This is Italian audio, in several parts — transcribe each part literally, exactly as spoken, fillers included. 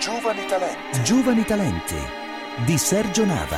Giovani talenti. Giovani talenti di Sergio Nava.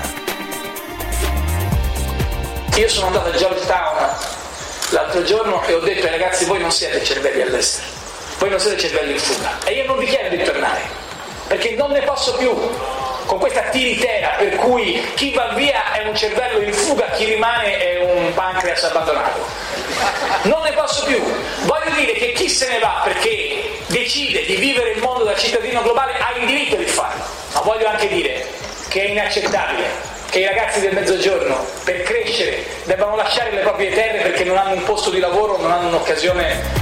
Io sono andato a Georgetown l'altro giorno e ho detto ai ragazzi: voi non siete cervelli all'estero, voi non siete cervelli in fuga, e io non vi chiedo di tornare, perché non ne posso più con questa tiritera per cui chi va via è un cervello in fuga, chi rimane è un pancreas abbandonato. Non ne posso più. Voglio dire che chi se ne va perché decide di vivere il mondo da cittadino globale ha il diritto di farlo, ma voglio anche dire che è inaccettabile che i ragazzi del Mezzogiorno per crescere debbano lasciare le proprie terre perché non hanno un posto di lavoro, non hanno un'occasione.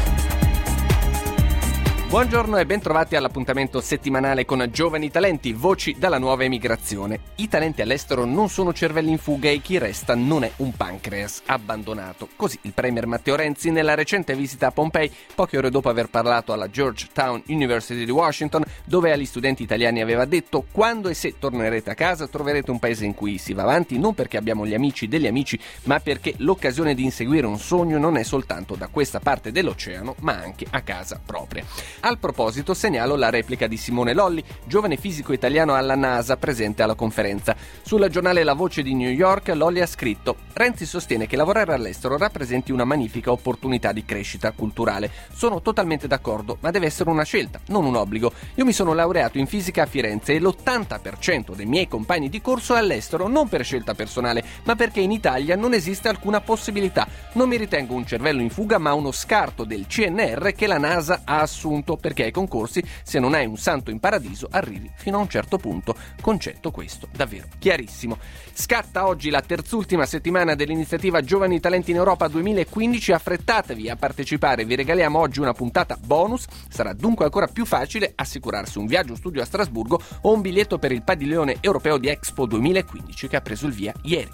Buongiorno e bentrovati all'appuntamento settimanale con Giovani Talenti, voci dalla nuova emigrazione. I talenti all'estero non sono cervelli in fuga e chi resta non è un pancreas abbandonato. Così il premier Matteo Renzi nella recente visita a Pompei, poche ore dopo aver parlato alla Georgetown University di Washington, dove agli studenti italiani aveva detto: quando e se tornerete a casa troverete un paese in cui si va avanti non perché abbiamo gli amici degli amici, ma perché l'occasione di inseguire un sogno non è soltanto da questa parte dell'oceano, ma anche a casa propria. Al proposito segnalo la replica di Simone Lolli, giovane fisico italiano alla NASA presente alla conferenza. Sul giornale La Voce di New York Lolli ha scritto: Renzi sostiene che lavorare all'estero rappresenti una magnifica opportunità di crescita culturale. Sono totalmente d'accordo, ma deve essere una scelta, non un obbligo. Io mi sono laureato in fisica a Firenze e l'ottanta per cento dei miei compagni di corso è all'estero, non per scelta personale, ma perché in Italia non esiste alcuna possibilità. Non mi ritengo un cervello in fuga, ma uno scarto del C N R che la NASA ha assunto, perché ai concorsi, se non hai un santo in paradiso, arrivi fino a un certo punto. Concetto questo davvero chiarissimo. Scatta oggi la terzultima settimana dell'iniziativa Giovani Talenti in Europa duemilaquindici. Affrettatevi a partecipare, vi regaliamo oggi una puntata bonus. Sarà dunque ancora più facile assicurarsi un viaggio studio a Strasburgo o un biglietto per il padiglione europeo di Expo duemilaquindici che ha preso il via ieri.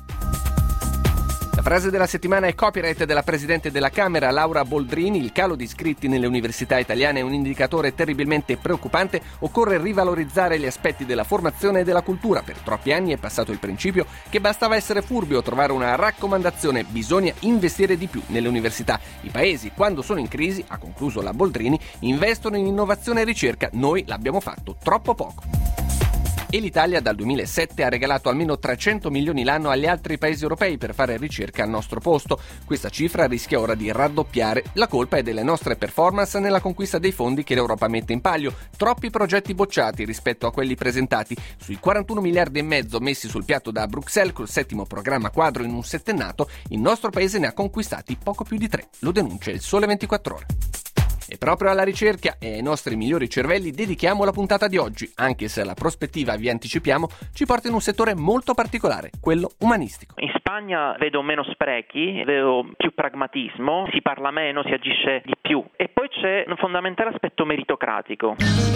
La frase della settimana è copyright della Presidente della Camera, Laura Boldrini. Il calo di iscritti nelle università italiane è un indicatore terribilmente preoccupante. Occorre rivalorizzare gli aspetti della formazione e della cultura. Per troppi anni è passato il principio che bastava essere furbi o trovare una raccomandazione. Bisogna investire di più nelle università. I paesi, quando sono in crisi, ha concluso la Boldrini, investono in innovazione e ricerca. Noi l'abbiamo fatto troppo poco. E l'Italia dal duemilasette ha regalato almeno trecento milioni l'anno agli altri paesi europei per fare ricerca al nostro posto. Questa cifra rischia ora di raddoppiare. La colpa è delle nostre performance nella conquista dei fondi che l'Europa mette in palio. Troppi progetti bocciati rispetto a quelli presentati. Sui quarantuno miliardi e mezzo messi sul piatto da Bruxelles col settimo programma quadro in un settennato, il nostro paese ne ha conquistati poco più di tre. Lo denuncia il Sole ventiquattro Ore. E proprio alla ricerca e ai nostri migliori cervelli dedichiamo la puntata di oggi, anche se la prospettiva, vi anticipiamo, ci porta in un settore molto particolare, quello umanistico. In Spagna vedo meno sprechi, vedo più pragmatismo, si parla meno, si agisce di più, e poi c'è un fondamentale aspetto meritocratico.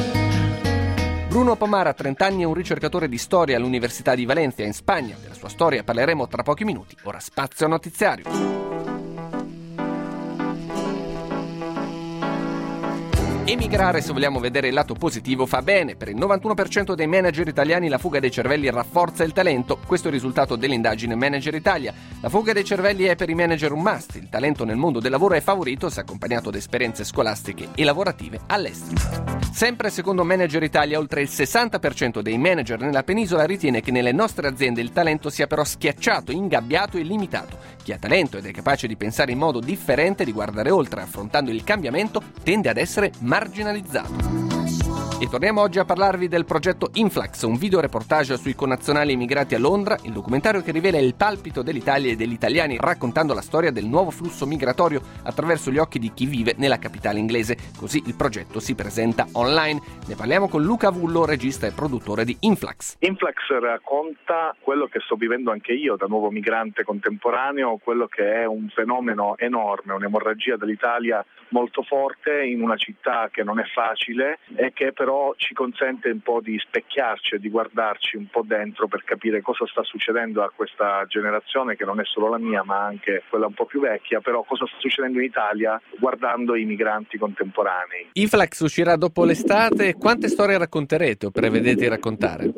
Bruno Pomar, trenta anni, è un ricercatore di storia all'Università di Valencia in Spagna. Della sua storia parleremo tra pochi minuti. Ora spazio notiziario. Emigrare, se vogliamo vedere il lato positivo, fa bene. Per il novantuno per cento dei manager italiani la fuga dei cervelli rafforza il talento. Questo è il risultato dell'indagine Manager Italia. La fuga dei cervelli è per i manager un must. Il talento nel mondo del lavoro è favorito se accompagnato da esperienze scolastiche e lavorative all'estero. Sempre secondo Manager Italia, oltre il sessanta per cento dei manager nella penisola ritiene che nelle nostre aziende il talento sia però schiacciato, ingabbiato e limitato. Chi ha talento ed è capace di pensare in modo differente, di guardare oltre, affrontando il cambiamento, tende ad essere marginalizzato. E torniamo oggi a parlarvi del progetto Influx, un videoreportage sui connazionali immigrati a Londra, il documentario che rivela il palpito dell'Italia e degli italiani, raccontando la storia del nuovo flusso migratorio attraverso gli occhi di chi vive nella capitale inglese. Così il progetto si presenta online. Ne parliamo con Luca Vullo, regista e produttore di Influx. Influx racconta quello che sto vivendo anche io da nuovo migrante contemporaneo, quello che è un fenomeno enorme, un'emorragia dell'Italia molto forte in una città che non è facile e che però ci consente un po' di specchiarci e di guardarci un po' dentro per capire cosa sta succedendo a questa generazione che non è solo la mia ma anche quella un po' più vecchia, però cosa sta succedendo in Italia guardando i migranti contemporanei. Influx uscirà dopo l'estate. Quante storie racconterete o prevedete di raccontare? Le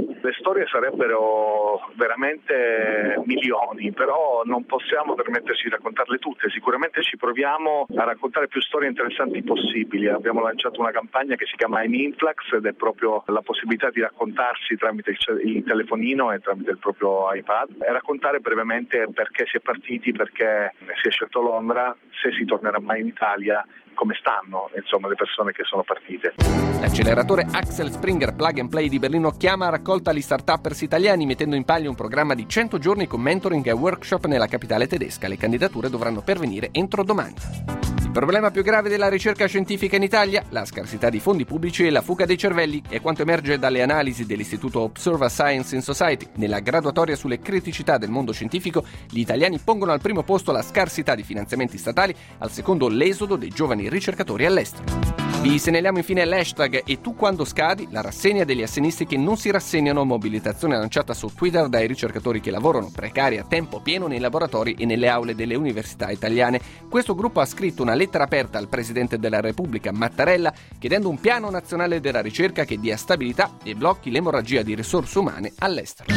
storie sarebbero veramente milioni, però non possiamo permetterci di raccontarle tutte. Sicuramente ci proviamo a raccontare più storie interessanti possibili. Abbiamo lanciato una campagna che si chiama I'm Influx ed è proprio la possibilità di raccontarsi tramite il telefonino e tramite il proprio iPad e raccontare brevemente perché si è partiti, perché si è scelto Londra, se si tornerà mai in Italia, come stanno insomma le persone che sono partite. L'acceleratore Axel Springer Plug and Play di Berlino chiama a raccolta gli start-uppers italiani, mettendo in palio un programma di cento giorni con mentoring e workshop nella capitale tedesca. Le candidature dovranno pervenire entro domani. Il problema più grave della ricerca scientifica in Italia? La scarsità di fondi pubblici e la fuga dei cervelli è quanto emerge dalle analisi dell'istituto Observa Science in Society. Nella graduatoria sulle criticità del mondo scientifico, gli italiani pongono al primo posto la scarsità di finanziamenti statali, al secondo l'esodo dei giovani ricercatori all'estero. Vi segnaliamo infine l'hashtag E tu quando scadi, la rassegna degli assegnisti che non si rassegnano, mobilitazione lanciata su Twitter dai ricercatori che lavorano precari a tempo pieno nei laboratori e nelle aule delle università italiane. Questo gruppo ha scritto una lettera aperta al Presidente della Repubblica Mattarella chiedendo un piano nazionale della ricerca che dia stabilità e blocchi l'emorragia di risorse umane all'estero.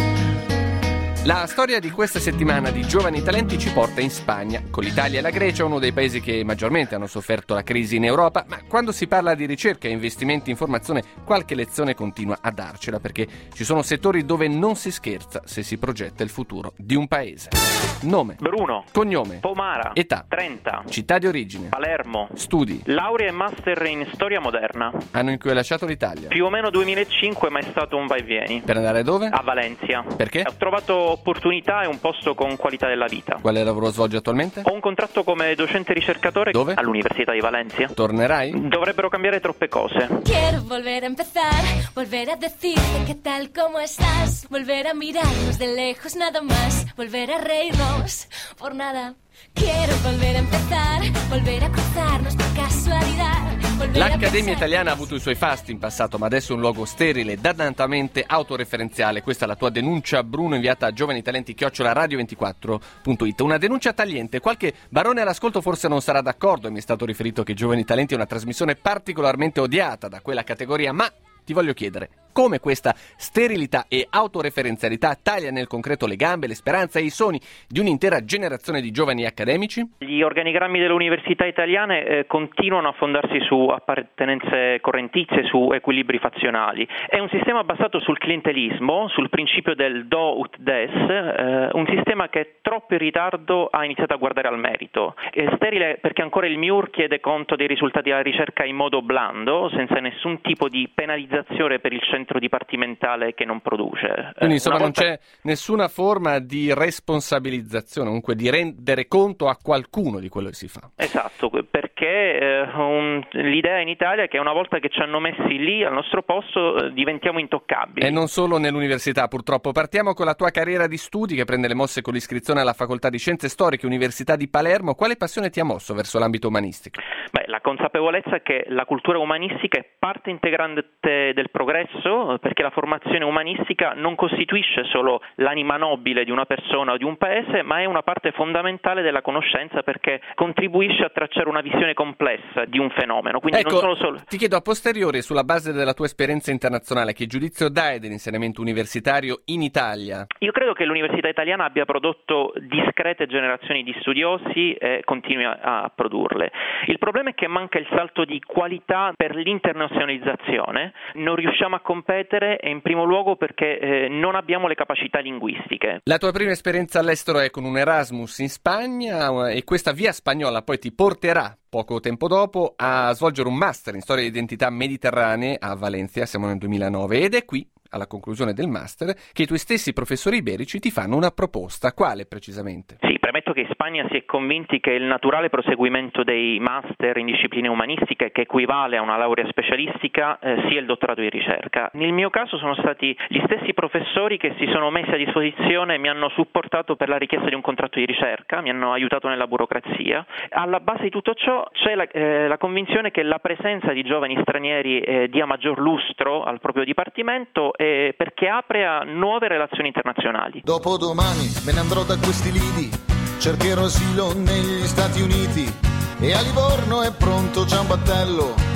La storia di questa settimana di giovani talenti ci porta in Spagna. Con l'Italia e la Grecia, uno dei paesi che maggiormente hanno sofferto la crisi in Europa, ma quando si parla di ricerca e investimenti in formazione, qualche lezione continua a darcela, perché ci sono settori dove non si scherza se si progetta il futuro di un paese. Nome: Bruno. Cognome: Pomara. Età: trenta. Città di origine: Palermo. Studi: Laurea e master in storia moderna. Anno in cui hai lasciato l'Italia: Più o meno duemilacinque, ma è stato un vai e vieni. Per andare dove? A Valencia. Perché? Ho trovato opportunità e un posto con qualità della vita. Quale lavoro svolgi attualmente? Ho un contratto come docente ricercatore. Dove? All'Università di Valencia. Tornerai? Dovrebbero cambiare troppe cose. Quiero volver a empezar, volver a decirte qué tal, cómo estás, volver a mirarnos de lejos nada más, volver a reírnos por nada. Quiero volver a empezar, volver a cruzarnos por casualidad. L'Accademia Italiana ha avuto i suoi fasti in passato, ma adesso è un luogo sterile, dannatamente autoreferenziale. Questa è la tua denuncia, Bruno, inviata a giovani talenti chiocciola radio ventiquattro punto it. Una denuncia tagliente. Qualche barone all'ascolto forse non sarà d'accordo e mi è stato riferito che Giovani Talenti è una trasmissione particolarmente odiata da quella categoria, ma ti voglio chiedere come questa sterilità e autoreferenzialità taglia nel concreto le gambe, le speranze e i sogni di un'intera generazione di giovani accademici? Gli organigrammi delle università italiane eh, continuano a fondarsi su appartenenze correntizie, su equilibri fazionali. È un sistema basato sul clientelismo, sul principio del do ut des, eh, un sistema che troppo in ritardo ha iniziato a guardare al merito. È sterile perché ancora il M I U R chiede conto dei risultati della ricerca in modo blando, senza nessun tipo di penalizzazione per il centro dipartimentale che non produce. Quindi insomma volta... non c'è nessuna forma di responsabilizzazione, comunque di rendere conto a qualcuno di quello che si fa. Esatto, perché eh, un, l'idea in Italia è che una volta che ci hanno messi lì al nostro posto eh, diventiamo intoccabili. E non solo nell'università, purtroppo. Partiamo con la tua carriera di studi che prende le mosse con l'iscrizione alla Facoltà di Scienze Storiche Università di Palermo. Quale passione ti ha mosso verso l'ambito umanistico? Beh, la consapevolezza che la cultura umanistica è parte integrante del progresso, perché la formazione umanistica non costituisce solo l'anima nobile di una persona o di un paese, ma è una parte fondamentale della conoscenza, perché contribuisce a tracciare una visione complessa di un fenomeno. Quindi ecco, non solo solo... ti chiedo a posteriori, sulla base della tua esperienza internazionale, che giudizio dai dell'insegnamento universitario in Italia? Io credo che l'università italiana abbia prodotto discrete generazioni di studiosi e continui a, a produrle. Il problema è che manca il salto di qualità per l'internazionalizzazione. Non riusciamo a competere, e in primo luogo perché eh, non abbiamo le capacità linguistiche. La tua prima esperienza all'estero è con un Erasmus in Spagna, e questa via spagnola poi ti porterà poco tempo dopo a svolgere un master in storia e identità mediterranee a Valencia, siamo nel duemilanove, ed è qui, alla conclusione del master, che i tuoi stessi professori iberici ti fanno una proposta. Quale precisamente? Sì, premetto che in Spagna si è convinti che il naturale proseguimento dei master in discipline umanistiche, che equivale a una laurea specialistica, eh, sia il dottorato di ricerca. Nel mio caso sono stati gli stessi professori che si sono messi a disposizione e mi hanno supportato per la richiesta di un contratto di ricerca, mi hanno aiutato nella burocrazia. Alla base di tutto ciò c'è la, eh, la convinzione che la presenza di giovani stranieri eh, dia maggior lustro al proprio dipartimento, eh, perché apre a nuove relazioni internazionali. Dopodomani me ne andrò da questi lidi, cercherò asilo negli Stati Uniti, e a Livorno è pronto già un battello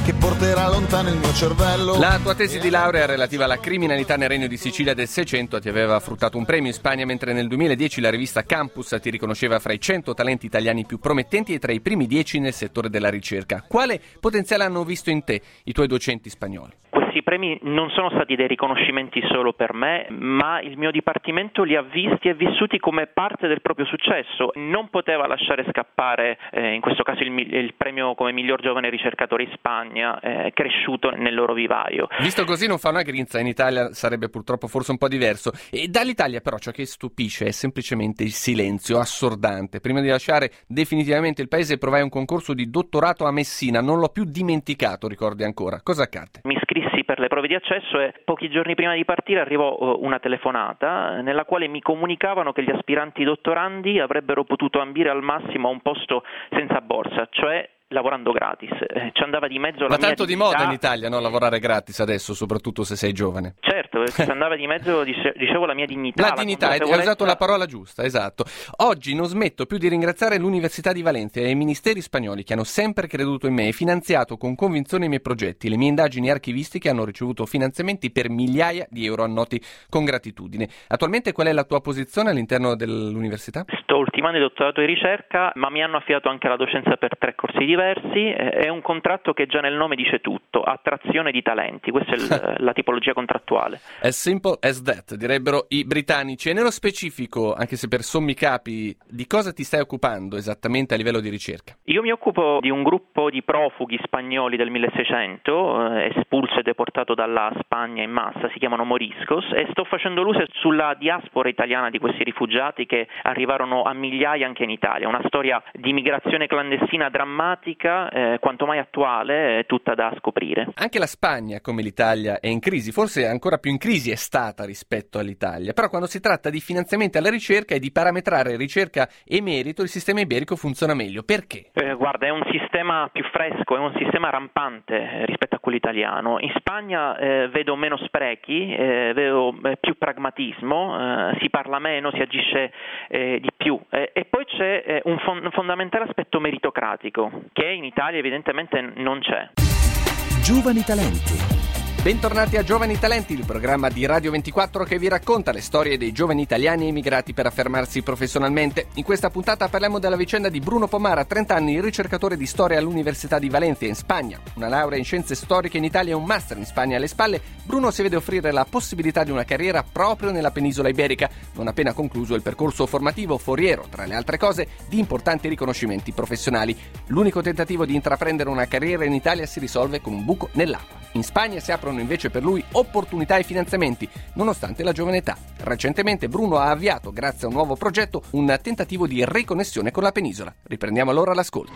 che porterà lontano il mio cervello. La tua tesi di laurea relativa alla criminalità nel Regno di Sicilia del Seicento ti aveva fruttato un premio in Spagna, mentre nel duemiladieci la rivista Campus ti riconosceva fra i cento talenti italiani più promettenti e tra i primi dieci nel settore della ricerca. Quale potenziale hanno visto in te i tuoi docenti spagnoli? Questi premi non sono stati dei riconoscimenti solo per me, ma il mio dipartimento li ha visti e vissuti come parte del proprio successo. Non poteva lasciare scappare, eh, in questo caso, il, il premio come miglior giovane ricercatore in Spagna, eh, cresciuto nel loro vivaio. Visto così non fa una grinza, in Italia sarebbe purtroppo forse un po' diverso. E dall'Italia però ciò che stupisce è semplicemente il silenzio assordante. Prima di lasciare definitivamente il paese provai un concorso di dottorato a Messina, non l'ho più dimenticato, ricordi ancora. Cosa accadde? Mi iscrissi per le prove di accesso e pochi giorni prima di partire arrivò una telefonata nella quale mi comunicavano che gli aspiranti dottorandi avrebbero potuto ambire al massimo a un posto senza borsa, cioè lavorando gratis. Eh, ci andava di mezzo la Ma mia tanto dignità. di moda in Italia, no? Lavorare gratis adesso, soprattutto se sei giovane. Certo, ci andava di mezzo, dicevo, la mia dignità. La, la dignità, hai usato la parola giusta, esatto. Oggi non smetto più di ringraziare l'Università di Valencia e i ministeri spagnoli che hanno sempre creduto in me e finanziato con convinzione i miei progetti. Le mie indagini archivistiche hanno ricevuto finanziamenti per migliaia di euro annoti con gratitudine. Attualmente qual è la tua posizione all'interno dell'università? Sto ultimando il dottorato di ricerca, ma mi hanno affidato anche la docenza per tre corsi diversi. È un contratto che già nel nome dice tutto: attrazione di talenti. Questa è il, la tipologia contrattuale. As simple as that, direbbero i britannici. E nello specifico, anche se per sommi capi, di cosa ti stai occupando esattamente a livello di ricerca? Io mi occupo di un gruppo di profughi spagnoli del milleseicento, eh, espulso e deportato dalla Spagna in massa, si chiamano moriscos, e sto facendo luce sulla diaspora italiana di questi rifugiati che arrivarono a migliaia anche in Italia. Una storia di migrazione clandestina drammatica, eh, quanto mai attuale, eh, tutta da scoprire. Anche la Spagna, come l'Italia, è in crisi, forse ancora più in crisi è stata rispetto all'Italia, però quando si tratta di finanziamenti alla ricerca e di parametrare ricerca e merito, il sistema iberico funziona meglio. Perché? Eh, guarda, è un sistema più fresco, è un sistema rampante eh, rispetto a quello italiano. In Spagna eh, vedo meno sprechi, eh, vedo eh, più pragmatismo, eh, si parla meno, si agisce eh, di più. Eh, e poi c'è eh, un, fon- un fondamentale aspetto meritocratico, che in Italia evidentemente non c'è. Giovani talenti. Bentornati a Giovani Talenti, il programma di Radio ventiquattro che vi racconta le storie dei giovani italiani emigrati per affermarsi professionalmente. In questa puntata parliamo della vicenda di Bruno Pomara, trenta anni, ricercatore di storia all'Università di Valencia in Spagna. Una laurea in scienze storiche in Italia e un master in Spagna alle spalle, Bruno si vede offrire la possibilità di una carriera proprio nella penisola iberica, non appena concluso il percorso formativo foriero, tra le altre cose, di importanti riconoscimenti professionali. L'unico tentativo di intraprendere una carriera in Italia si risolve con un buco nell'acqua. In Spagna si aprono invece per lui opportunità e finanziamenti, nonostante la giovane età. Recentemente Bruno ha avviato, grazie a un nuovo progetto, un tentativo di riconnessione con la penisola. Riprendiamo allora l'ascolto.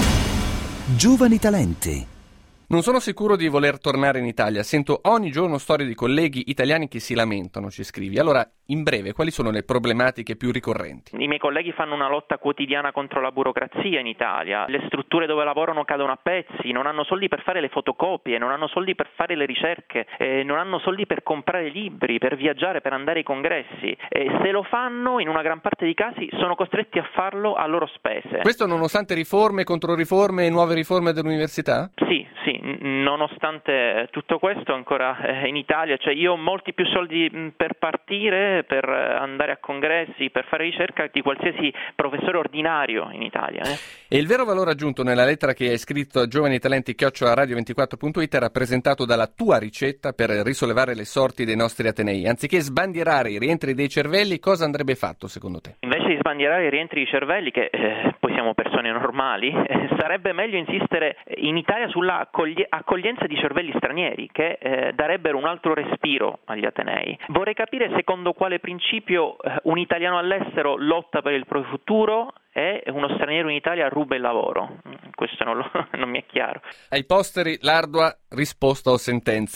Giovani talenti. Non sono sicuro di voler tornare in Italia. Sento ogni giorno storie di colleghi italiani che si lamentano, ci scrivi. Allora, in breve, quali sono le problematiche più ricorrenti? I miei colleghi fanno una lotta quotidiana contro la burocrazia in Italia. Le strutture dove lavorano cadono a pezzi, non hanno soldi per fare le fotocopie, non hanno soldi per fare le ricerche, eh, non hanno soldi per comprare libri, per viaggiare, per andare ai congressi. E se lo fanno, in una gran parte dei casi, sono costretti a farlo a loro spese. Questo nonostante riforme, controriforme e nuove riforme dell'università? Sì, sì. Nonostante tutto questo, ancora eh, in Italia, cioè io ho molti più soldi mh, per partire, per andare a congressi, per fare ricerca di qualsiasi professore ordinario in Italia. Eh. E il vero valore aggiunto nella lettera che hai scritto a Giovani Talenti chiocciola radio ventiquattro punto it è rappresentato dalla tua ricetta per risollevare le sorti dei nostri atenei. Anziché sbandierare i rientri dei cervelli, cosa andrebbe fatto secondo te? Invece di sbandierare i rientri di cervelli, che eh, poi siamo persone normali, eh, sarebbe meglio insistere in Italia sulla accogli- accoglienza di cervelli stranieri che eh, darebbero un altro respiro agli atenei. Vorrei capire secondo quale principio eh, un italiano all'estero lotta per il proprio futuro e uno straniero in Italia ruba il lavoro. Questo non, lo, non mi è chiaro. Ai posteri l'ardua risposta o sentenza.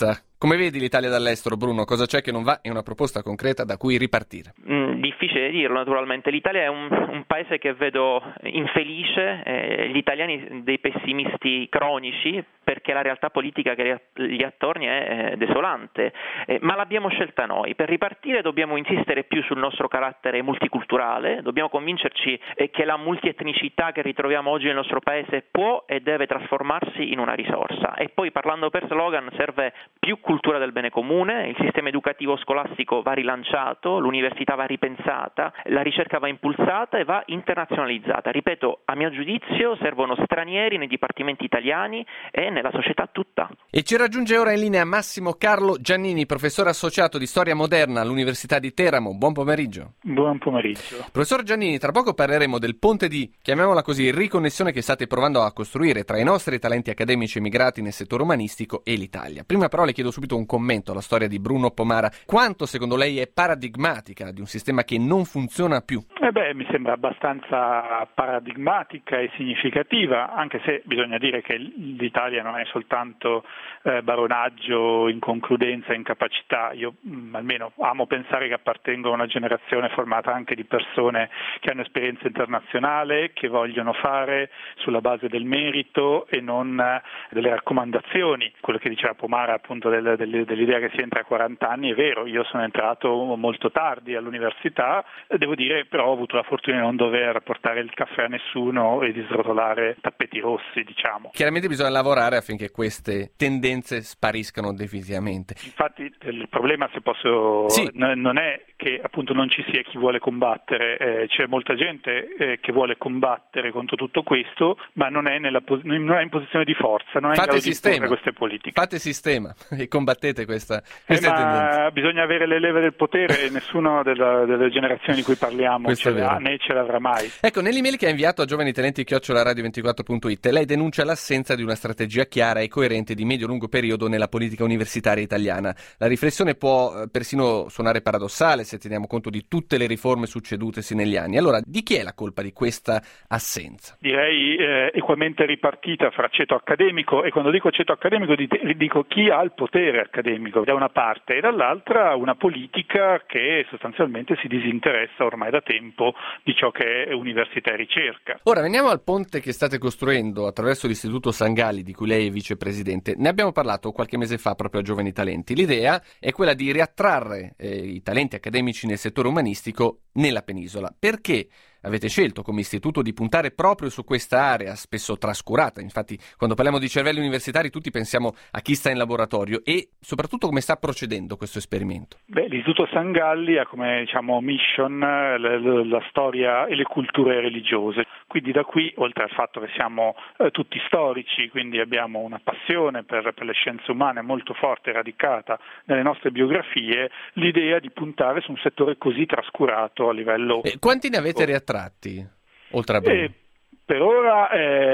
Come vedi l'Italia dall'estero, Bruno? Cosa c'è che non va e una proposta concreta da cui ripartire? Mm, difficile dirlo naturalmente. L'Italia è un, un paese che vedo infelice, eh, gli italiani dei pessimisti cronici, perché la realtà politica che gli attorni è eh, desolante, eh, ma l'abbiamo scelta noi. Per ripartire dobbiamo insistere più sul nostro carattere multiculturale, dobbiamo convincerci eh, che la multietnicità che ritroviamo oggi nel nostro paese può e deve trasformarsi in una risorsa. E poi, parlando per slogan, serve più cultura del bene comune, il sistema educativo scolastico va rilanciato, l'università va ripensata, la ricerca va impulsata e va internazionalizzata. Ripeto, a mio giudizio servono stranieri nei dipartimenti italiani e nella società tutta. E ci raggiunge ora in linea Massimo Carlo Giannini, professore associato di storia moderna all'Università di Teramo. Buon pomeriggio. Buon pomeriggio. Professor Giannini, tra poco parleremo del ponte di, chiamiamola così, riconnessione che state provando a costruire tra i nostri talenti accademici emigrati nel settore umanistico e l'Italia. Prima però le chiedo subito un commento alla storia di Bruno Pomara. Quanto secondo lei è paradigmatica di un sistema che non funziona più? Eh beh, mi sembra abbastanza paradigmatica e significativa, anche se bisogna dire che l'Italia non è soltanto eh, baronaggio, inconcludenza, incapacità. Io mh, almeno amo pensare che appartengo a una generazione formata anche di persone che hanno esperienza internazionale, che vogliono fare sulla base del merito e non eh, delle raccomandazioni. Quello che diceva Pomara appunto del, del, dell'idea che si entra a quaranta anni è vero, io sono entrato molto tardi all'università, devo dire però ho avuto la fortuna di non dover portare il caffè a nessuno e di srotolare tappeti rossi, diciamo. Chiaramente bisogna lavorare affinché queste tendenze spariscano definitivamente. Infatti il problema, se posso, sì. n- non è che appunto non ci sia chi vuole combattere, eh, c'è molta gente eh, che vuole combattere contro tutto questo, ma non è, nella pos- non è in posizione di forza, non è Fate in grado di sistema. queste politiche. Fate sistema e combattete questa, Eh, queste ma tendenze. bisogna avere le leve del potere e nessuno della, delle generazioni di cui parliamo Questo ce è l'ha, vero. né ce l'avrà mai. Ecco, nell'email che ha inviato a giovanitalenti chiocciola radio ventiquattro punto it lei denuncia l'assenza di una strategia chiara e coerente di medio-lungo periodo nella politica universitaria italiana. La riflessione può eh, persino suonare paradossale se teniamo conto di tutte le riforme succedutesi negli anni. Allora, di chi è la colpa di questa assenza? Direi eh, equamente ripartita fra ceto accademico, e quando dico ceto accademico dico chi ha il potere accademico da una parte, e dall'altra una politica che sostanzialmente si disinteressa ormai da tempo di ciò che è università e ricerca. Ora veniamo al ponte che state costruendo attraverso l'Istituto San Galli, di cui lei è vicepresidente. Ne abbiamo parlato qualche mese fa proprio a Giovani Talenti. L'idea è quella di riattrarre eh, i talenti accademici nel settore umanistico nella penisola. Perché avete scelto come istituto di puntare proprio su questa area spesso trascurata? Infatti, quando parliamo di cervelli universitari tutti pensiamo a chi sta in laboratorio, e soprattutto come sta procedendo questo esperimento. Beh, l'Istituto San Galli ha come diciamo mission la, la, la storia e le culture religiose. Quindi da qui, oltre al fatto che siamo eh, tutti storici, quindi abbiamo una passione per, per le scienze umane molto forte e radicata nelle nostre biografie, l'idea di puntare su un settore così trascurato a livello... E quanti ne avete riattratti, oltre a Bruno? Eh, per ora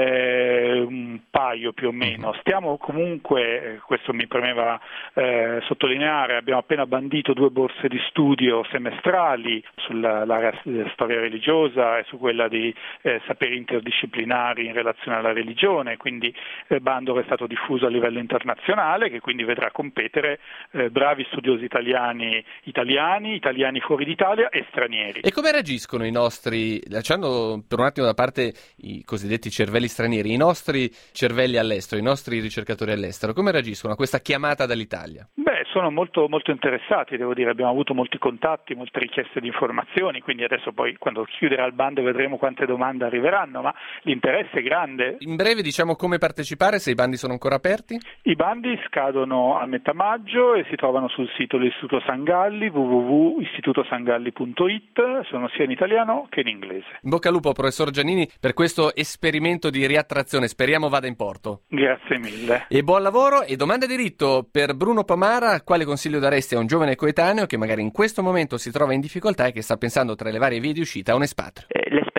eh, un paio più o meno. Stiamo comunque, questo mi premeva eh, sottolineare, abbiamo appena bandito due borse di studio semestrali sull'area storia religiosa e su quella di eh, saperi interdisciplinari in relazione alla religione, quindi il eh, bando è stato diffuso a livello internazionale, che quindi vedrà competere eh, bravi studiosi italiani, italiani, italiani fuori d'Italia e stranieri. E come reagiscono i nostri, lasciando per un attimo da parte i cosiddetti cervelli stranieri, i nostri cervelli all'estero, i nostri ricercatori all'estero, come reagiscono a questa chiamata dall'Italia? Beh, sono molto, molto interessati, devo dire, abbiamo avuto molti contatti, molte richieste di informazioni, quindi adesso poi quando chiuderà il bando vedremo quante domande arriveranno, ma l'interesse è grande. In breve diciamo come partecipare, se i bandi sono ancora aperti? I bandi scadono a metà maggio e si trovano sul sito dell'Istituto San Galli, w w w punto istituto sangalli punto i t, sono sia in italiano che in inglese. In bocca al lupo, professor Giannini, per questo esperimento di riattrazione, speriamo vada in porto. Grazie mille. E buon lavoro. E domanda di diritto per Bruno Pomara: quale consiglio daresti a un giovane coetaneo che magari in questo momento si trova in difficoltà e che sta pensando tra le varie vie di uscita a un espatrio? Eh, l'esperienza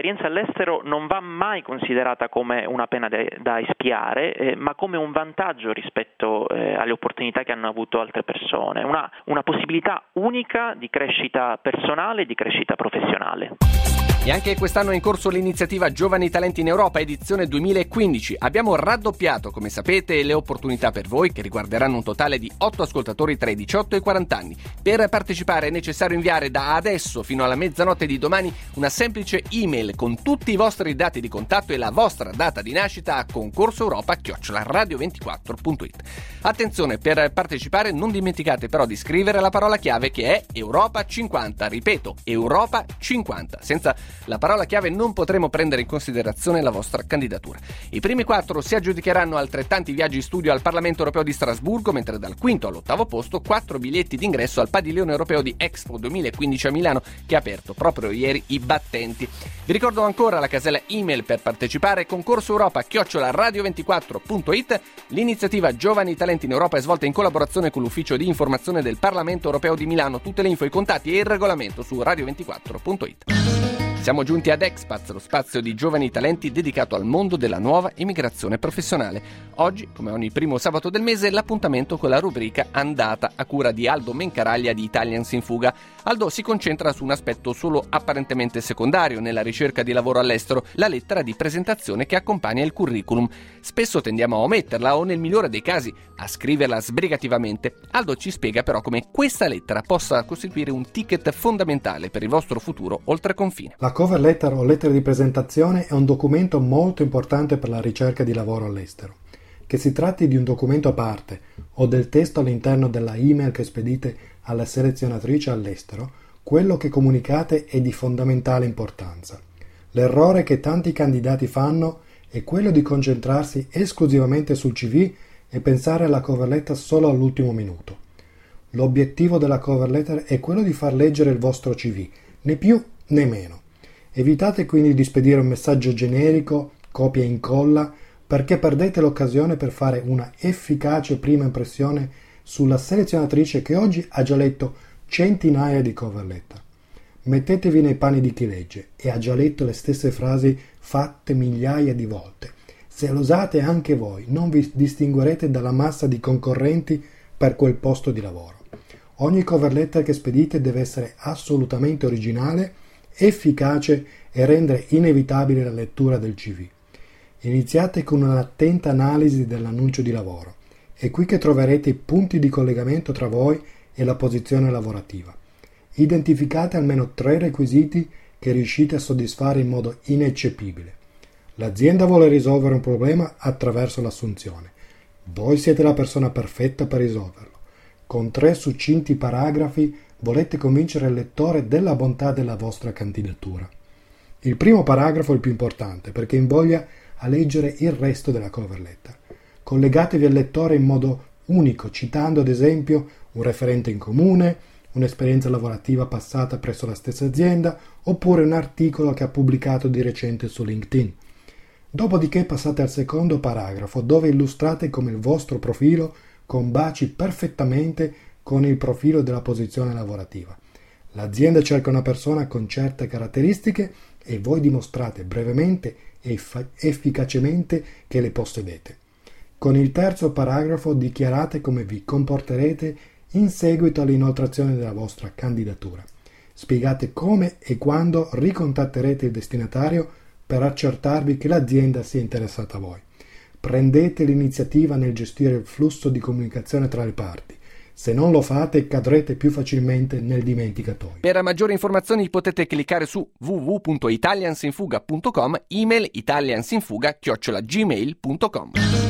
l'esperienza all'estero non va mai considerata come una pena de- da espiare, eh, ma come un vantaggio rispetto eh, alle opportunità che hanno avuto altre persone, una, una possibilità unica di crescita personale e di crescita professionale. E anche quest'anno è in corso l'iniziativa Giovani Talenti in Europa, edizione duemilaquindici. Abbiamo raddoppiato, come sapete, le opportunità per voi, che riguarderanno un totale di otto ascoltatori tra i diciotto e i quaranta anni. Per partecipare è necessario inviare da adesso fino alla mezzanotte di domani una semplice email con tutti i vostri dati di contatto e la vostra data di nascita a concorso europa chiocciola radio ventiquattro punto it. Attenzione, per partecipare non dimenticate però di scrivere la parola chiave che è Europa cinquanta. Ripeto, Europa cinquanta. Senza la parola chiave non potremo prendere in considerazione la vostra candidatura. I primi quattro si aggiudicheranno altrettanti viaggi studio al Parlamento Europeo di Strasburgo, mentre dal quinto all'ottavo posto quattro biglietti d'ingresso al Padiglione Europeo di Expo duemilaquindici a Milano, che ha aperto proprio ieri i battenti. Vi ricordo ancora la casella email per partecipare: concorso europa chiocciola radio ventiquattro punto it. L'iniziativa Giovani Talenti in Europa è svolta in collaborazione con l'ufficio di informazione del Parlamento Europeo di Milano. Tutte le info, i contatti e il regolamento su radio ventiquattro punto it. Siamo giunti ad Expats, lo spazio di giovani talenti dedicato al mondo della nuova immigrazione professionale. Oggi, come ogni primo sabato del mese, l'appuntamento con la rubrica Andata, a cura di Aldo Mencaraglia di Italians in Fuga. Aldo si concentra su un aspetto solo apparentemente secondario nella ricerca di lavoro all'estero, la lettera di presentazione che accompagna il curriculum. Spesso tendiamo a ometterla o, nel migliore dei casi, a scriverla sbrigativamente. Aldo ci spiega però come questa lettera possa costituire un ticket fondamentale per il vostro futuro oltre confine. La cover letter o lettera di presentazione è un documento molto importante per la ricerca di lavoro all'estero. Che si tratti di un documento a parte o del testo all'interno della email che spedite alla selezionatrice all'estero, quello che comunicate è di fondamentale importanza. L'errore che tanti candidati fanno è quello di concentrarsi esclusivamente sul C V e pensare alla cover letter solo all'ultimo minuto. L'obiettivo della cover letter è quello di far leggere il vostro C V, né più né meno. Evitate quindi di spedire un messaggio generico, copia e incolla, perché perdete l'occasione per fare una efficace prima impressione sulla selezionatrice che oggi ha già letto centinaia di cover letter. Mettetevi nei panni di chi legge e ha già letto le stesse frasi fatte migliaia di volte. Se lo usate anche voi, non vi distinguerete dalla massa di concorrenti per quel posto di lavoro. Ogni cover letter che spedite deve essere assolutamente originale, efficace e rendere inevitabile la lettura del C V. Iniziate con un'attenta analisi dell'annuncio di lavoro. È qui che troverete i punti di collegamento tra voi e la posizione lavorativa. Identificate almeno tre requisiti che riuscite a soddisfare in modo ineccepibile. L'azienda vuole risolvere un problema attraverso l'assunzione. Voi siete la persona perfetta per risolverlo. Con tre succinti paragrafi volete convincere il lettore della bontà della vostra candidatura. Il primo paragrafo è il più importante perché invoglia a leggere il resto della cover letter. Collegatevi al lettore in modo unico, citando ad esempio un referente in comune, un'esperienza lavorativa passata presso la stessa azienda oppure un articolo che ha pubblicato di recente su LinkedIn. Dopodiché passate al secondo paragrafo dove illustrate come il vostro profilo combaci perfettamente con il profilo della posizione lavorativa. L'azienda cerca una persona con certe caratteristiche e voi dimostrate brevemente e effa- efficacemente che le possedete. Con il terzo paragrafo dichiarate come vi comporterete in seguito all'inoltrazione della vostra candidatura. Spiegate come e quando ricontatterete il destinatario per accertarvi che l'azienda sia interessata a voi. Prendete l'iniziativa nel gestire il flusso di comunicazione tra le parti. Se non lo fate, cadrete più facilmente nel dimenticatoio. Per maggiori informazioni potete cliccare su w w w punto italiansinfuga punto com, email italiansinfuga chiocciola gmail punto com.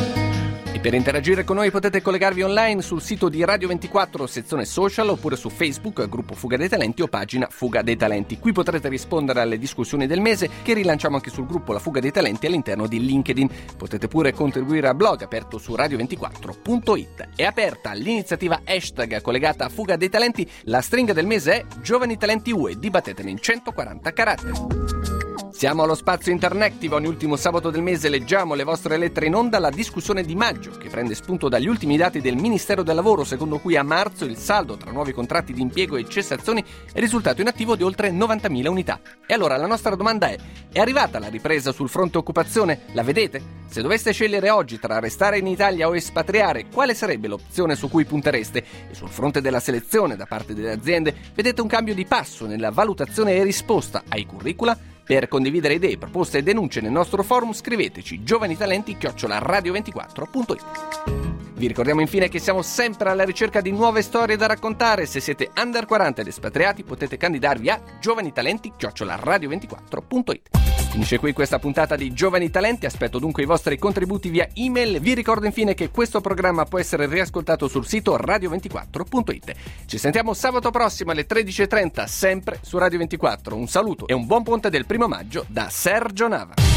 E per interagire con noi potete collegarvi online sul sito di Radio ventiquattro, sezione social, oppure su Facebook, gruppo Fuga dei Talenti o pagina Fuga dei Talenti. Qui potrete rispondere alle discussioni del mese che rilanciamo anche sul gruppo La Fuga dei Talenti all'interno di LinkedIn. Potete pure contribuire al blog aperto su radio ventiquattro punto it. È aperta l'iniziativa hashtag collegata a Fuga dei Talenti. La stringa del mese è Giovani Talenti U E, dibattetene in centoquaranta caratteri. Siamo allo Spazio Interactive, ogni ultimo sabato del mese leggiamo le vostre lettere in onda, la discussione di maggio, che prende spunto dagli ultimi dati del Ministero del Lavoro, secondo cui a marzo il saldo tra nuovi contratti di impiego e cessazioni è risultato in attivo di oltre novantamila unità. E allora la nostra domanda è: è arrivata la ripresa sul fronte occupazione? La vedete? Se doveste scegliere oggi tra restare in Italia o espatriare, quale sarebbe l'opzione su cui puntereste? E sul fronte della selezione da parte delle aziende, vedete un cambio di passo nella valutazione e risposta ai curricula? Per condividere idee, proposte e denunce nel nostro forum scriveteci giovanitalenti chiocciola radio ventiquattro punto it. Vi ricordiamo infine che siamo sempre alla ricerca di nuove storie da raccontare. Se siete under quaranta ed espatriati potete candidarvi a giovanitalenti chiocciola radio ventiquattro punto it. Finisce qui questa puntata di Giovani Talenti, aspetto dunque i vostri contributi via email. Vi ricordo infine che questo programma può essere riascoltato sul sito radio ventiquattro punto it. Ci sentiamo sabato prossimo alle tredici e trenta, sempre su Radio ventiquattro. Un saluto e un buon ponte del primo maggio da Sergio Nava.